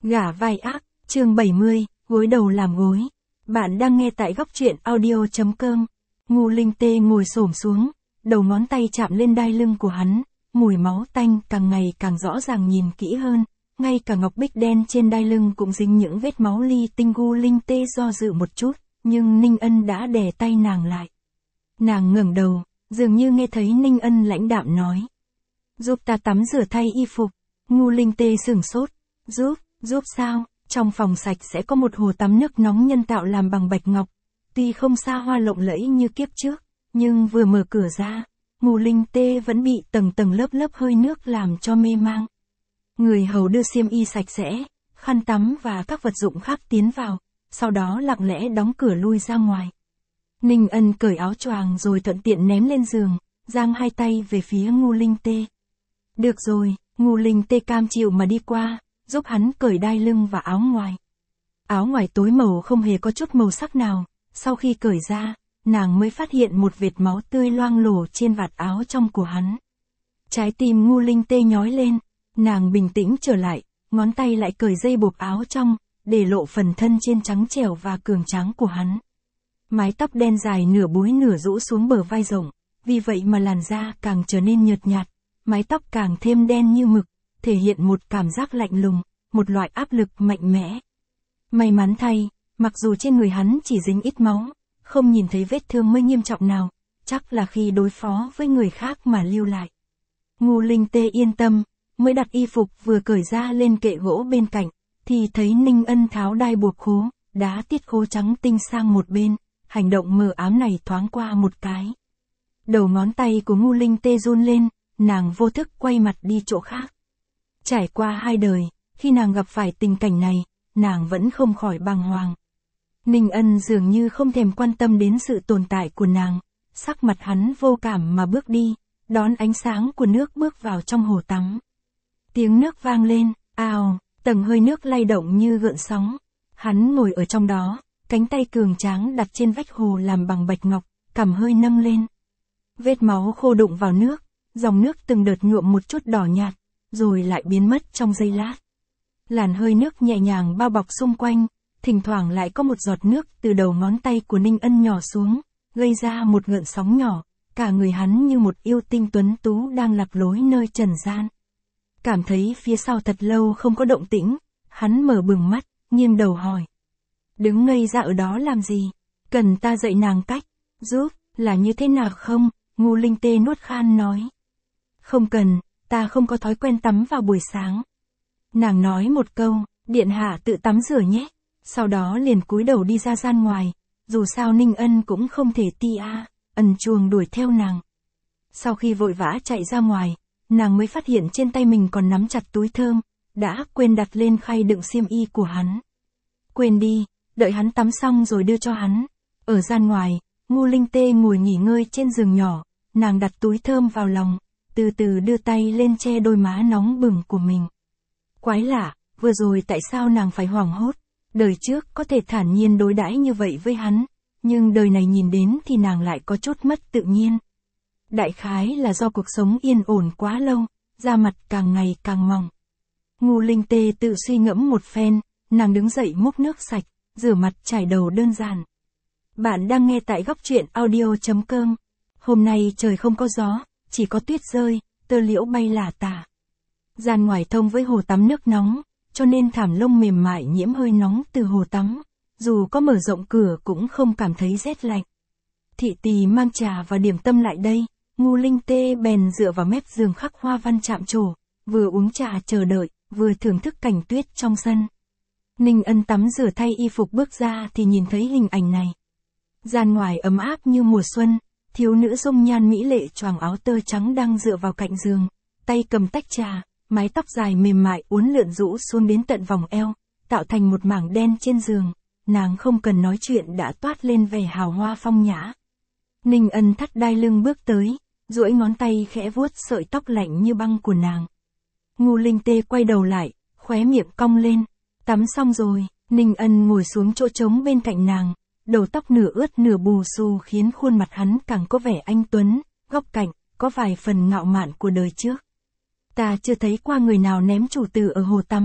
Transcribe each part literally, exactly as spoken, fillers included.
Gả vai ác, chương bảy mươi, gối đầu làm gối. Bạn đang nghe tại góc truyện audio.com. Ngô Linh Tê ngồi xổm xuống, đầu ngón tay chạm lên đai lưng của hắn, mùi máu tanh càng ngày càng rõ ràng nhìn kỹ hơn, ngay cả ngọc bích đen trên đai lưng cũng dính những vết máu li tinh. Ngô Linh Tê do dự một chút, nhưng Ninh Ân đã đè tay nàng lại. Nàng ngẩng đầu, dường như nghe thấy Ninh Ân lãnh đạm nói. Giúp ta tắm rửa thay y phục. Ngô Linh Tê sửng sốt. Giúp, giúp sao? Trong phòng sạch sẽ có một hồ tắm nước nóng nhân tạo làm bằng bạch ngọc. Tuy không xa hoa lộng lẫy như kiếp trước, nhưng vừa mở cửa ra, Ngô Linh Tê vẫn bị tầng tầng lớp lớp hơi nước làm cho mê mang. Người hầu đưa xiêm y sạch sẽ, khăn tắm và các vật dụng khác tiến vào, sau đó lặng lẽ đóng cửa lui ra ngoài. Ninh Ân cởi áo choàng rồi thuận tiện ném lên giường, giang hai tay về phía Ngô Linh Tê. Được rồi, Ngô Linh Tê cam chịu mà đi qua, giúp hắn cởi đai lưng và áo ngoài. Áo ngoài tối màu không hề có chút màu sắc nào, sau khi cởi ra, nàng mới phát hiện một vệt máu tươi loang lổ trên vạt áo trong của hắn. Trái tim Ngô Linh Tê nhói lên, nàng bình tĩnh trở lại, ngón tay lại cởi dây buộc áo trong, để lộ phần thân trên trắng trẻo và cường tráng của hắn. Mái tóc đen dài nửa búi nửa rũ xuống bờ vai rộng, vì vậy mà làn da càng trở nên nhợt nhạt, mái tóc càng thêm đen như mực, thể hiện một cảm giác lạnh lùng, một loại áp lực mạnh mẽ. May mắn thay, mặc dù trên người hắn chỉ dính ít máu, không nhìn thấy vết thương mới nghiêm trọng nào, chắc là khi đối phó với người khác mà lưu lại. Ngô Linh Tê yên tâm, mới đặt y phục vừa cởi ra lên kệ gỗ bên cạnh, thì thấy Ninh Ân tháo đai buộc khố, đá tiết khố trắng tinh sang một bên, hành động mờ ám này thoáng qua một cái. Đầu ngón tay của Ngô Linh Tê run lên, nàng vô thức quay mặt đi chỗ khác. Trải qua hai đời, khi nàng gặp phải tình cảnh này, nàng vẫn không khỏi bàng hoàng. Ninh Ân dường như không thèm quan tâm đến sự tồn tại của nàng, sắc mặt hắn vô cảm mà bước đi, đón ánh sáng của nước bước vào trong hồ tắm. Tiếng nước vang lên, ào, tầng hơi nước lay động như gợn sóng. Hắn ngồi ở trong đó, cánh tay cường tráng đặt trên vách hồ làm bằng bạch ngọc, cằm hơi nâng lên. Vết máu khô đụng vào nước, dòng nước từng đợt nhuộm một chút đỏ nhạt, rồi lại biến mất trong giây lát. Làn hơi nước nhẹ nhàng bao bọc xung quanh, thỉnh thoảng lại có một giọt nước từ đầu ngón tay của Ninh Ân nhỏ xuống, gây ra một gợn sóng nhỏ, cả người hắn như một yêu tinh tuấn tú đang lạc lối nơi trần gian. Cảm thấy phía sau thật lâu không có động tĩnh, hắn mở bừng mắt, nghiêng đầu hỏi. Đứng ngây ra ở đó làm gì? Cần ta dạy nàng cách giúp là như thế nào không? Ngô Linh Tê nuốt khan nói. Không cần, ta không có thói quen tắm vào buổi sáng. Nàng nói một câu, điện hạ tự tắm rửa nhé. Sau đó liền cúi đầu đi ra gian ngoài, dù sao Ninh Ân cũng không thể ti a, ẩn chuồng đuổi theo nàng. Sau khi vội vã chạy ra ngoài, nàng mới phát hiện trên tay mình còn nắm chặt túi thơm, đã quên đặt lên khay đựng xiêm y của hắn. Quên đi, đợi hắn tắm xong rồi đưa cho hắn. Ở gian ngoài, Ngô Linh Tê ngồi nghỉ ngơi trên giường nhỏ, nàng đặt túi thơm vào lòng, từ từ đưa tay lên che đôi má nóng bừng của mình. Quái lạ, vừa rồi tại sao nàng phải hoảng hốt? Đời trước có thể thản nhiên đối đãi như vậy với hắn, nhưng đời này nhìn đến thì nàng lại có chút mất tự nhiên. Đại khái là do cuộc sống yên ổn quá lâu, da mặt càng ngày càng mỏng. Ngô Linh Tê tự suy ngẫm một phen, nàng đứng dậy múc nước sạch, rửa mặt chải đầu đơn giản. Bạn đang nghe tại góc truyện audio.com. Hôm nay trời không có gió, chỉ có tuyết rơi, tơ liễu bay lả tả. Gian ngoài thông với hồ tắm nước nóng, cho nên thảm lông mềm mại nhiễm hơi nóng từ hồ tắm, dù có mở rộng cửa cũng không cảm thấy rét lạnh. Thị tỳ mang trà và điểm tâm lại đây, Ngô Linh Tê bèn dựa vào mép giường khắc hoa văn chạm trổ, vừa uống trà chờ đợi, vừa thưởng thức cảnh tuyết trong sân. Ninh Ân tắm rửa thay y phục bước ra thì nhìn thấy hình ảnh này. Gian ngoài ấm áp như mùa xuân, thiếu nữ dung nhan mỹ lệ choàng áo tơ trắng đang dựa vào cạnh giường, tay cầm tách trà, mái tóc dài mềm mại uốn lượn rũ xuống đến tận vòng eo, tạo thành một mảng đen trên giường, nàng không cần nói chuyện đã toát lên vẻ hào hoa phong nhã. Ninh Ân thắt đai lưng bước tới, duỗi ngón tay khẽ vuốt sợi tóc lạnh như băng của nàng. Ngô Linh Tê quay đầu lại, khóe miệng cong lên. Tắm xong rồi, Ninh Ân ngồi xuống chỗ trống bên cạnh nàng, đầu tóc nửa ướt nửa bù xù khiến khuôn mặt hắn càng có vẻ anh tuấn, góc cạnh, có vài phần ngạo mạn của đời trước. Ta chưa thấy qua người nào ném chủ tử ở hồ tắm,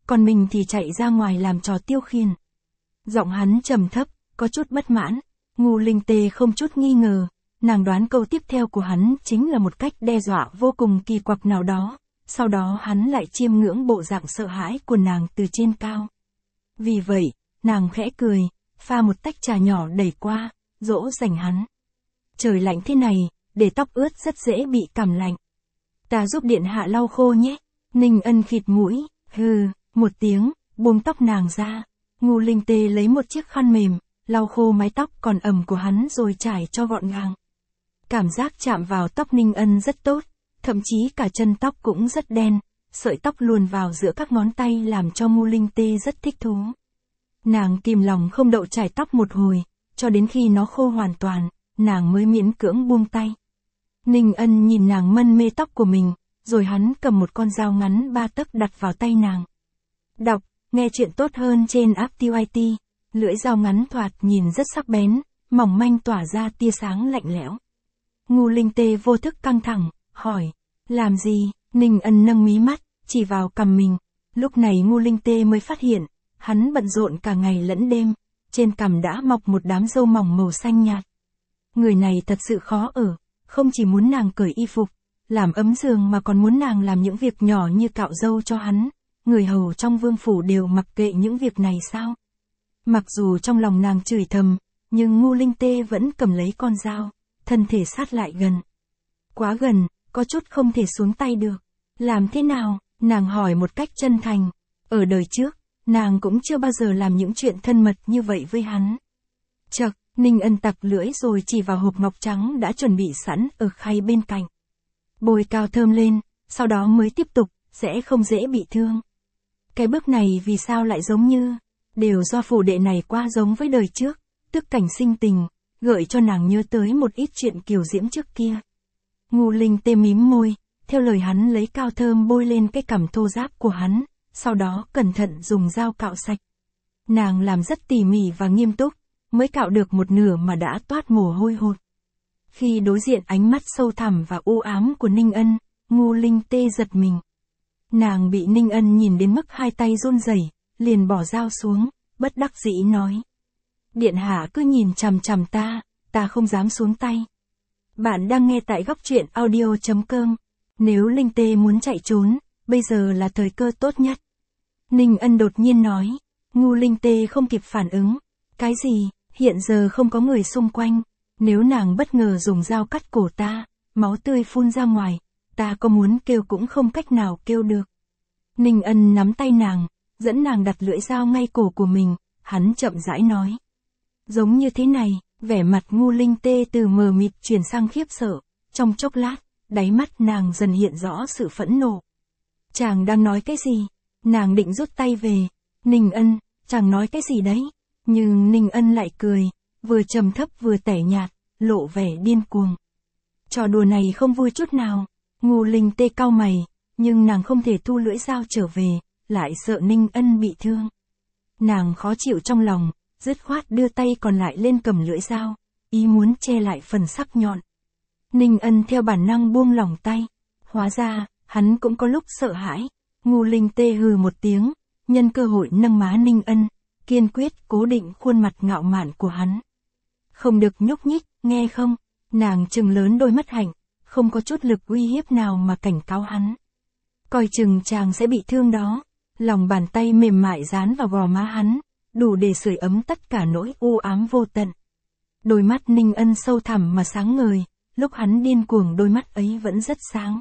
còn mình thì chạy ra ngoài làm trò tiêu khiển. Giọng hắn trầm thấp, có chút bất mãn. Ngô Linh Tê không chút nghi ngờ, nàng đoán câu tiếp theo của hắn chính là một cách đe dọa vô cùng kỳ quặc nào đó, sau đó hắn lại chiêm ngưỡng bộ dạng sợ hãi của nàng từ trên cao. Vì vậy, nàng khẽ cười, pha một tách trà nhỏ đẩy qua, dỗ dành hắn. Trời lạnh thế này, để tóc ướt rất dễ bị cảm lạnh. Ta giúp điện hạ lau khô nhé. Ninh Ân khịt mũi, hừ, một tiếng, buông tóc nàng ra. Ngô Linh Tê lấy một chiếc khăn mềm, lau khô mái tóc còn ẩm của hắn rồi trải cho gọn gàng. Cảm giác chạm vào tóc Ninh Ân rất tốt, thậm chí cả chân tóc cũng rất đen, sợi tóc luồn vào giữa các ngón tay làm cho Ngô Linh Tê rất thích thú. Nàng kìm lòng không đậu chải tóc một hồi, cho đến khi nó khô hoàn toàn, nàng mới miễn cưỡng buông tay. Ninh Ân nhìn nàng mân mê tóc của mình, rồi hắn cầm một con dao ngắn ba tấc đặt vào tay nàng. Đọc, nghe chuyện tốt hơn trên app tê i tê, lưỡi dao ngắn thoạt nhìn rất sắc bén, mỏng manh tỏa ra tia sáng lạnh lẽo. Ngô Linh Tê vô thức căng thẳng, hỏi, làm gì? Ninh Ân nâng mí mắt, chỉ vào cằm mình. Lúc này Ngô Linh Tê mới phát hiện, hắn bận rộn cả ngày lẫn đêm, trên cằm đã mọc một đám râu mỏng màu xanh nhạt. Người này thật sự khó ở, không chỉ muốn nàng cởi y phục, làm ấm giường mà còn muốn nàng làm những việc nhỏ như cạo râu cho hắn. Người hầu trong vương phủ đều mặc kệ những việc này sao? Mặc dù trong lòng nàng chửi thầm, nhưng Ngô Linh Tê vẫn cầm lấy con dao, thân thể sát lại gần. Quá gần, có chút không thể xuống tay được. Làm thế nào? Nàng hỏi một cách chân thành. Ở đời trước, nàng cũng chưa bao giờ làm những chuyện thân mật như vậy với hắn. Chậc, Ninh Ân tặc lưỡi rồi chỉ vào hộp ngọc trắng đã chuẩn bị sẵn ở khay bên cạnh. Bôi cao thơm lên, sau đó mới tiếp tục, sẽ không dễ bị thương. Cái bước này vì sao lại giống như, đều do phủ đệ này qua giống với đời trước, tức cảnh sinh tình, gợi cho nàng nhớ tới một ít chuyện kiều diễm trước kia. Ngô Linh Tê mím môi, theo lời hắn lấy cao thơm bôi lên cái cằm thô ráp của hắn, sau đó cẩn thận dùng dao cạo sạch. Nàng làm rất tỉ mỉ và nghiêm túc, mới cạo được một nửa mà đã toát mồ hôi hột. Khi đối diện ánh mắt sâu thẳm và u ám của Ninh Ân, Ngô Linh Tê giật mình. Nàng bị Ninh Ân nhìn đến mức hai tay run rẩy, liền bỏ dao xuống, bất đắc dĩ nói. Điện hạ cứ nhìn chằm chằm ta, ta không dám xuống tay. Bạn đang nghe tại góc truyện audio chấm com. Nếu Linh Tê muốn chạy trốn, bây giờ là thời cơ tốt nhất. Ninh Ân đột nhiên nói. Ngô Linh Tê không kịp phản ứng. Cái gì? Hiện giờ không có người xung quanh. Nếu nàng bất ngờ dùng dao cắt cổ ta, máu tươi phun ra ngoài, ta có muốn kêu cũng không cách nào kêu được. Ninh Ân nắm tay nàng, dẫn nàng đặt lưỡi dao ngay cổ của mình, hắn chậm rãi nói. Giống như thế này, vẻ mặt Ngô Linh Tê từ mờ mịt chuyển sang khiếp sợ, trong chốc lát, đáy mắt nàng dần hiện rõ sự phẫn nộ. Chàng đang nói cái gì? Nàng định rút tay về. Ninh Ân, chàng nói cái gì đấy? Nhưng Ninh Ân lại cười, vừa trầm thấp vừa tẻ nhạt, lộ vẻ điên cuồng. Trò đùa này không vui chút nào. Ngô Linh Tê cau mày, nhưng nàng không thể thu lưỡi dao trở về, lại sợ Ninh Ân bị thương. Nàng khó chịu trong lòng, dứt khoát đưa tay còn lại lên cầm lưỡi dao, ý muốn che lại phần sắc nhọn. Ninh Ân theo bản năng buông lỏng tay. Hóa ra, hắn cũng có lúc sợ hãi. Ngô Linh Tê hừ một tiếng, nhân cơ hội nâng má Ninh Ân, kiên quyết cố định khuôn mặt ngạo mạn của hắn. Không được nhúc nhích, nghe không? Nàng trừng lớn đôi mắt hạnh, không có chút lực uy hiếp nào mà cảnh cáo hắn. Coi chừng chàng sẽ bị thương đó. Lòng bàn tay mềm mại dán vào gò má hắn, đủ để sưởi ấm tất cả nỗi u ám vô tận. Đôi mắt Ninh Ân sâu thẳm mà sáng ngời, lúc hắn điên cuồng đôi mắt ấy vẫn rất sáng.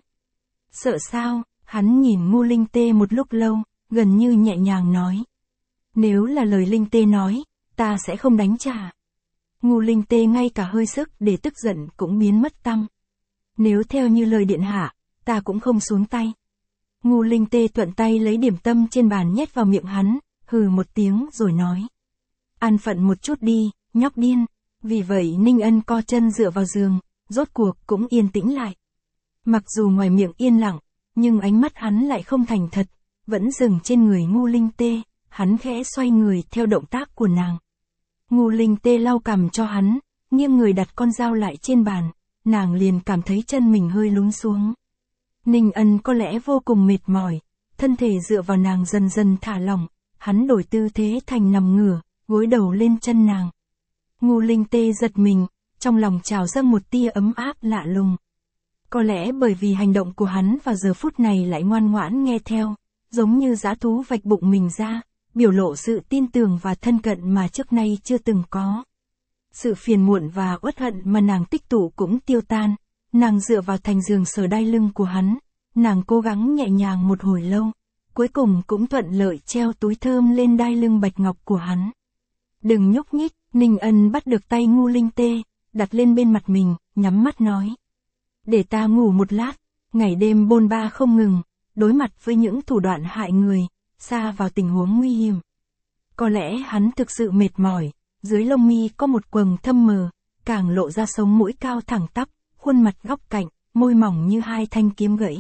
Sợ sao? Hắn nhìn Ngô Linh Tê một lúc lâu, gần như nhẹ nhàng nói. Nếu là lời Linh Tê nói, ta sẽ không đánh trả. Ngô Linh Tê ngay cả hơi sức để tức giận cũng biến mất tăm. Nếu theo như lời điện hạ, ta cũng không xuống tay. Ngô Linh Tê thuận tay lấy điểm tâm trên bàn nhét vào miệng hắn, hừ một tiếng rồi nói. An phận một chút đi, nhóc điên. Vì vậy Ninh Ân co chân dựa vào giường, rốt cuộc cũng yên tĩnh lại. Mặc dù ngoài miệng yên lặng, nhưng ánh mắt hắn lại không thành thật, vẫn dừng trên người Ngô Linh Tê, hắn khẽ xoay người theo động tác của nàng. Ngô Linh Tê lau cằm cho hắn, nghiêng người đặt con dao lại trên bàn, nàng liền cảm thấy chân mình hơi lún xuống. Ninh Ân có lẽ vô cùng mệt mỏi, thân thể dựa vào nàng dần dần thả lỏng, hắn đổi tư thế thành nằm ngửa, gối đầu lên chân nàng. Ngô Linh Tê giật mình, trong lòng trào dâng một tia ấm áp lạ lùng. Có lẽ bởi vì hành động của hắn vào giờ phút này lại ngoan ngoãn nghe theo, giống như dã thú vạch bụng mình ra, biểu lộ sự tin tưởng và thân cận mà trước nay chưa từng có. Sự phiền muộn và uất hận mà nàng tích tụ cũng tiêu tan, nàng dựa vào thành giường sờ đai lưng của hắn, nàng cố gắng nhẹ nhàng một hồi lâu, cuối cùng cũng thuận lợi treo túi thơm lên đai lưng bạch ngọc của hắn. Đừng nhúc nhích, Ninh Ân bắt được tay Ngô Linh Tê, đặt lên bên mặt mình, nhắm mắt nói. Để ta ngủ một lát, ngày đêm bôn ba không ngừng, đối mặt với những thủ đoạn hại người, xa vào tình huống nguy hiểm. Có lẽ hắn thực sự mệt mỏi, dưới lông mi có một quầng thâm mờ, càng lộ ra sống mũi cao thẳng tắp, khuôn mặt góc cạnh, môi mỏng như hai thanh kiếm gãy.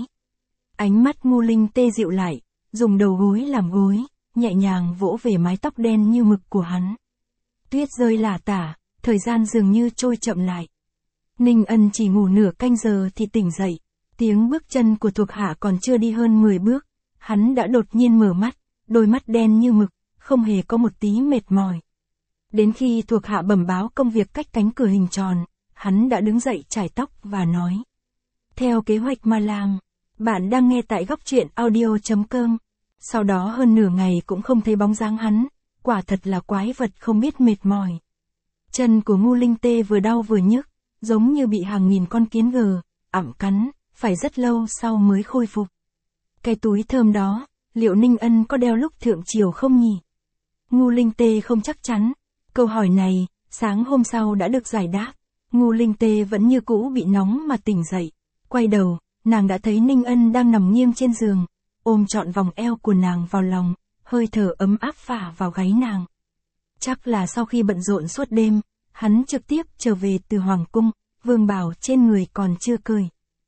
Ánh mắt Ngô Linh Tê dịu lại, dùng đầu gối làm gối, nhẹ nhàng vỗ về mái tóc đen như mực của hắn. Tuyết rơi lả tả, thời gian dường như trôi chậm lại. Ninh Ân chỉ ngủ nửa canh giờ thì tỉnh dậy, tiếng bước chân của thuộc hạ còn chưa đi hơn mười bước, hắn đã đột nhiên mở mắt, đôi mắt đen như mực, không hề có một tí mệt mỏi. Đến khi thuộc hạ bẩm báo công việc cách cánh cửa hình tròn, hắn đã đứng dậy chải tóc và nói. Theo kế hoạch mà làm, bạn đang nghe tại góc truyện audio chấm com. Sau đó hơn nửa ngày cũng không thấy bóng dáng hắn, quả thật là quái vật không biết mệt mỏi. Chân của Ngô Linh Tê vừa đau vừa nhức, giống như bị hàng nghìn con kiến gờ, ẵm cắn, phải rất lâu sau mới khôi phục. Cái túi thơm đó, liệu Ninh Ân có đeo lúc thượng triều không nhỉ? Ngô Linh Tê không chắc chắn. Câu hỏi này, sáng hôm sau đã được giải đáp. Ngô Linh Tê vẫn như cũ bị nóng mà tỉnh dậy. Quay đầu, nàng đã thấy Ninh Ân đang nằm nghiêng trên giường, ôm trọn vòng eo của nàng vào lòng, hơi thở ấm áp phả vào gáy nàng. Chắc là sau khi bận rộn suốt đêm, hắn trực tiếp trở về từ Hoàng Cung, vương bào trên người còn chưa cởi.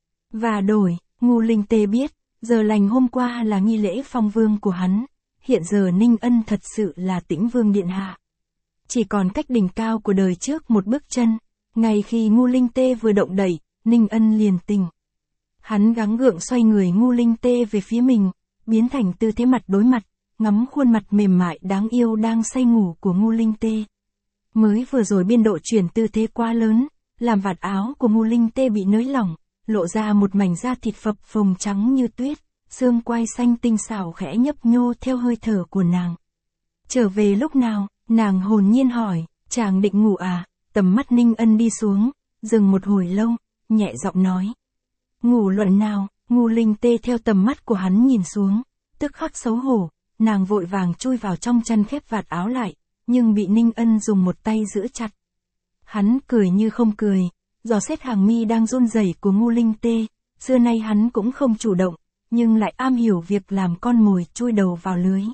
Và đổi, Ngô Linh Tê biết, giờ lành hôm qua là nghi lễ phong vương của hắn, hiện giờ Ninh Ân thật sự là Tĩnh Vương điện hạ. Chỉ còn cách đỉnh cao của đời trước một bước chân, ngay khi Ngô Linh Tê vừa động đẩy, Ninh Ân liền tỉnh. Hắn gắng gượng xoay người Ngô Linh Tê về phía mình, biến thành tư thế mặt đối mặt, ngắm khuôn mặt mềm mại đáng yêu đang say ngủ của Ngô Linh Tê. Mới vừa rồi biên độ chuyển tư thế quá lớn, làm vạt áo của Ngô Linh Tê bị nới lỏng, lộ ra một mảnh da thịt phập phồng trắng như tuyết, xương quai xanh tinh xảo khẽ nhấp nhô theo hơi thở của nàng. Trở về lúc nào? Nàng hồn nhiên hỏi, chàng định ngủ à? Tầm mắt Ninh Ân đi xuống, dừng một hồi lâu, nhẹ giọng nói. Ngủ luận nào? Ngô Linh Tê theo tầm mắt của hắn nhìn xuống, tức khắc xấu hổ, nàng vội vàng chui vào trong chăn khép vạt áo lại, nhưng bị Ninh Ân dùng một tay giữ chặt. Hắn cười như không cười, dò xét hàng mi đang run rẩy của Ngô Linh Tê, xưa nay hắn cũng không chủ động, nhưng lại am hiểu việc làm con mồi chui đầu vào lưới.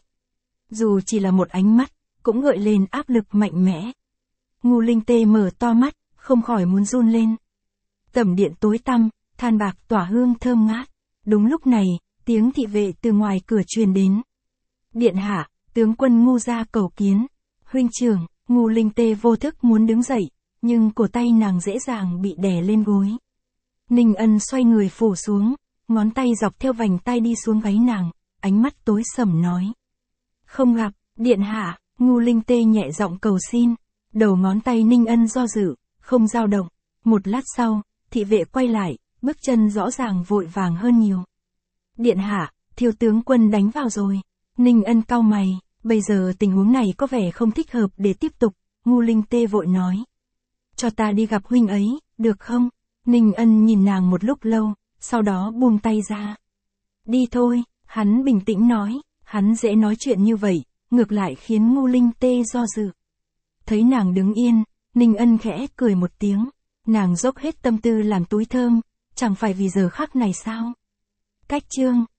Dù chỉ là một ánh mắt, cũng gợi lên áp lực mạnh mẽ. Ngô Linh Tê mở to mắt, không khỏi muốn run lên. Tẩm điện tối tăm, than bạc tỏa hương thơm ngát. Đúng lúc này, tiếng thị vệ từ ngoài cửa truyền đến. Điện hạ, tướng quân Ngô gia cầu kiến. Huynh trưởng, Ngô Linh Tê vô thức muốn đứng dậy, nhưng cổ tay nàng dễ dàng bị đè lên gối. Ninh Ân xoay người phủ xuống, ngón tay dọc theo vành tay đi xuống gáy nàng, ánh mắt tối sầm nói. Không gặp, điện hạ. Ngô Linh Tê nhẹ giọng cầu xin, đầu ngón tay Ninh Ân do dự, không dao động. Một lát sau, thị vệ quay lại, bước chân rõ ràng vội vàng hơn nhiều. Điện hạ, thiếu tướng quân đánh vào rồi. Ninh Ân cau mày, bây giờ tình huống này có vẻ không thích hợp để tiếp tục. Ngô Linh Tê vội nói. Cho ta đi gặp huynh ấy, được không? Ninh Ân nhìn nàng một lúc lâu, sau đó buông tay ra. Đi thôi, hắn bình tĩnh nói, hắn dễ nói chuyện như vậy. Ngược lại khiến Ngô Linh Tê do dự. Thấy nàng đứng yên, Ninh Ân khẽ cười một tiếng. Nàng dốc hết tâm tư làm túi thơm, chẳng phải vì giờ khắc này sao? Cách chương